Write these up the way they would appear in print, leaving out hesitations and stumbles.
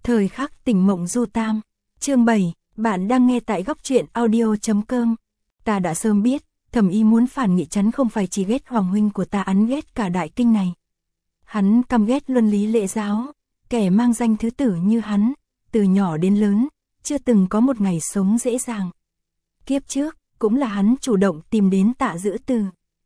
Thời khắc tỉnh mộng du tam. Chương 7, bạn đang nghe tại góc truyện audio.com. Ta đã sớm biết, Thẩm Ý muốn phản nghị chắn không phải chỉ ghét Hoàng huynh của ta, hắn ghét cả đại kinh này. Hắn căm ghét luân lý lễ giáo, kẻ mang danh thứ tử như hắn, từ nhỏ đến lớn, chưa từng có một ngày sống dễ dàng. Kiếp trước, cũng là hắn chủ động tìm đến Tạ Dữ Từ.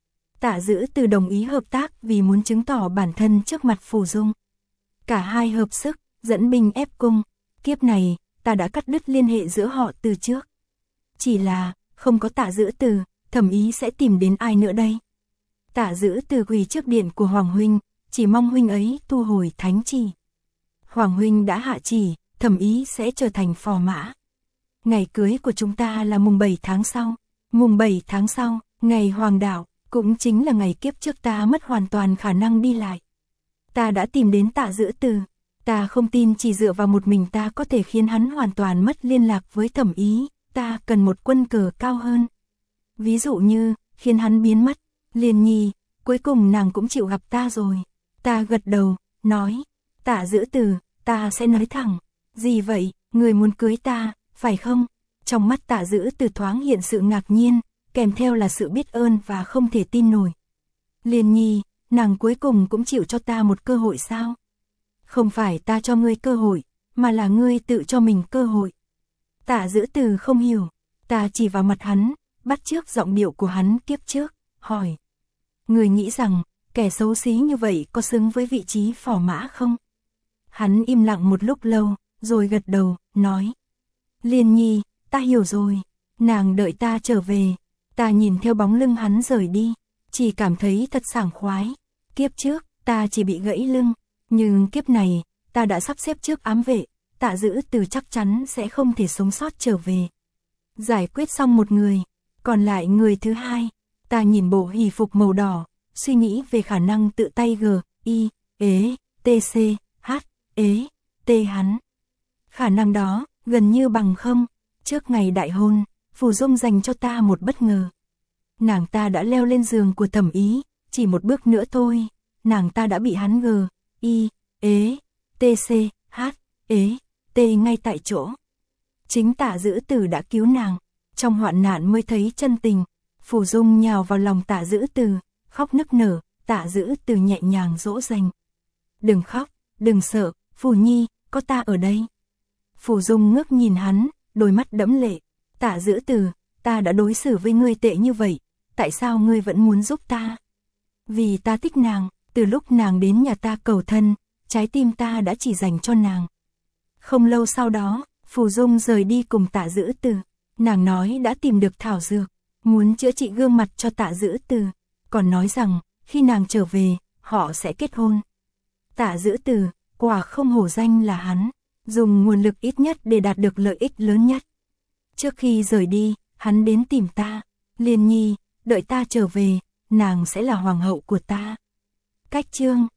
Tạ Dữ Từ đồng ý hợp tác vì muốn chứng tỏ bản thân trước mặt Phù Dung. Cả hai hợp sức, dẫn binh ép cung. Kiếp này, ta đã cắt đứt liên hệ giữa họ từ trước. Chỉ là, không có Tạ Dữ Từ, Thẩm Ý sẽ tìm đến ai nữa đây? Tạ Dữ Từ quỳ trước điện của Hoàng huynh, chỉ mong huynh ấy thu hồi thánh chỉ. Hoàng huynh đã hạ chỉ, Thẩm Ý sẽ trở thành phò mã. Ngày cưới của chúng ta là mùng 7 tháng sau. Mùng 7 tháng sau, ngày hoàng đạo, cũng chính là ngày kiếp trước ta mất hoàn toàn khả năng đi lại. Ta đã tìm đến Tạ Dữ Từ. Ta không tin chỉ dựa vào một mình ta có thể khiến hắn hoàn toàn mất liên lạc với Thẩm Ý. Ta cần một quân cờ cao hơn. Ví dụ như, khiến hắn biến mất. Liên Nhi, cuối cùng nàng cũng chịu gặp ta rồi. Ta gật đầu, nói, Tạ Dữ Từ, ta sẽ nói thẳng. Gì vậy, người muốn cưới ta, phải không? Trong mắt Tạ Dữ Từ thoáng hiện sự ngạc nhiên, kèm theo là sự biết ơn và không thể tin nổi. Liên Nhi, nàng cuối cùng cũng chịu cho ta một cơ hội sao? Không phải ta cho ngươi cơ hội, mà là ngươi tự cho mình cơ hội. Tạ Dữ Từ không hiểu, ta chỉ vào mặt hắn, bắt chước giọng điệu của hắn kiếp trước, hỏi. Ngươi nghĩ rằng, kẻ xấu xí như vậy có xứng với vị trí phò mã không? Hắn im lặng một lúc lâu, rồi gật đầu, nói. Liên Nhi, ta hiểu rồi, nàng đợi ta trở về. Ta nhìn theo bóng lưng hắn rời đi, chỉ cảm thấy thật sảng khoái. Kiếp trước, ta chỉ bị gãy lưng, nhưng kiếp này, ta đã sắp xếp trước ám vệ, Tạ Dữ Từ chắc chắn sẽ không thể sống sót trở về. Giải quyết xong một người, còn lại người thứ hai, ta nhìn bộ hỷ phục màu đỏ, suy nghĩ về khả năng tự tay T hắn. Khả năng đó, gần như bằng không. Trước ngày đại hôn, Phù Dung dành cho ta một bất ngờ. Nàng ta đã leo lên giường của Thẩm Ý, chỉ một bước nữa thôi, nàng ta đã bị hắn ngay tại chỗ. Chính Tạ Dữ Từ đã cứu nàng, trong hoạn nạn mới thấy chân tình. Phù Dung nhào vào lòng Tạ Dữ Từ, khóc nức nở. Tạ Dữ Từ nhẹ nhàng dỗ dành. Đừng khóc, đừng sợ, Phù Nhi, có ta ở đây. Phù Dung ngước nhìn hắn, đôi mắt đẫm lệ. Tạ Dữ Từ, ta đã đối xử với ngươi tệ như vậy, tại sao ngươi vẫn muốn giúp ta? Vì ta thích nàng, từ lúc nàng đến nhà ta cầu thân, trái tim ta đã chỉ dành cho nàng. Không lâu sau đó, Phù Dung rời đi cùng Tạ Dữ Từ. Nàng nói đã tìm được thảo dược, muốn chữa trị gương mặt cho Tạ Dữ Từ, còn nói rằng, khi nàng trở về, họ sẽ kết hôn. Tạ Dữ Từ, quả không hổ danh là hắn, dùng nguồn lực ít nhất để đạt được lợi ích lớn nhất. Trước khi rời đi, hắn đến tìm ta. Liên Nhi, đợi ta trở về, nàng sẽ là hoàng hậu của ta. Cách chương